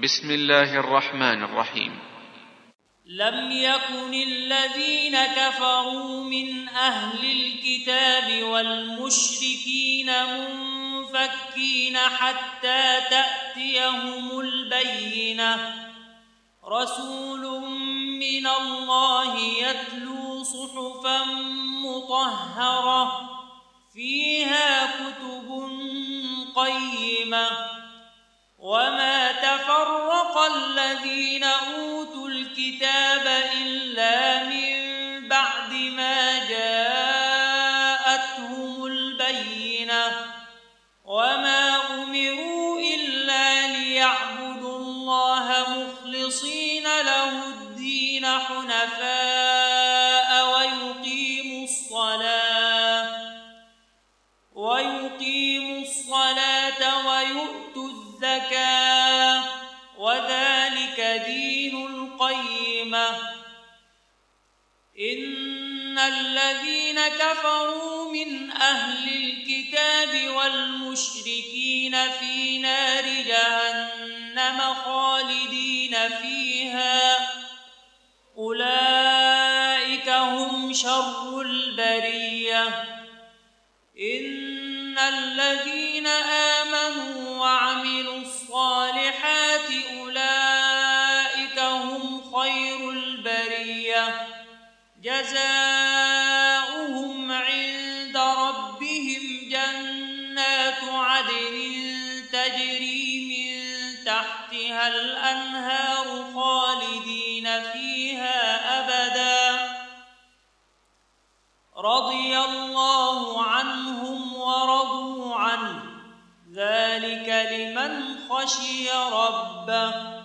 بسم الله الرحمن الرحيم. لم يكن الذين كفروا من أهل الكتاب والمشركين منفكين حتى تأتيهم البينة، رسول من الله يتلو صحفا مطهرة فيها كتب قيمة. وما تفرق الذين أوتوا الكتاب إلا من بعد ما جاءتهم البينة، وما أمروا إلا ليعبدوا الله مخلصين له الدين حنفاء ويقيموا الصلاة ويؤتوا الزكاة، وذلك دين القيمة. إن الذين كفروا من أهل الكتاب والمشركين في نار جهنم خالدين فيها، أولئك هم شر البرية. إن الذين آمنوا وعملوا الصالحات أولئك هم خير البرية، جزاؤهم عند ربهم جنات عدن تجري من تحتها الأنهار خالدين فيها أبدا، رضي الله عنهم ورضوا عنه، ذلك لمن خشي ربه.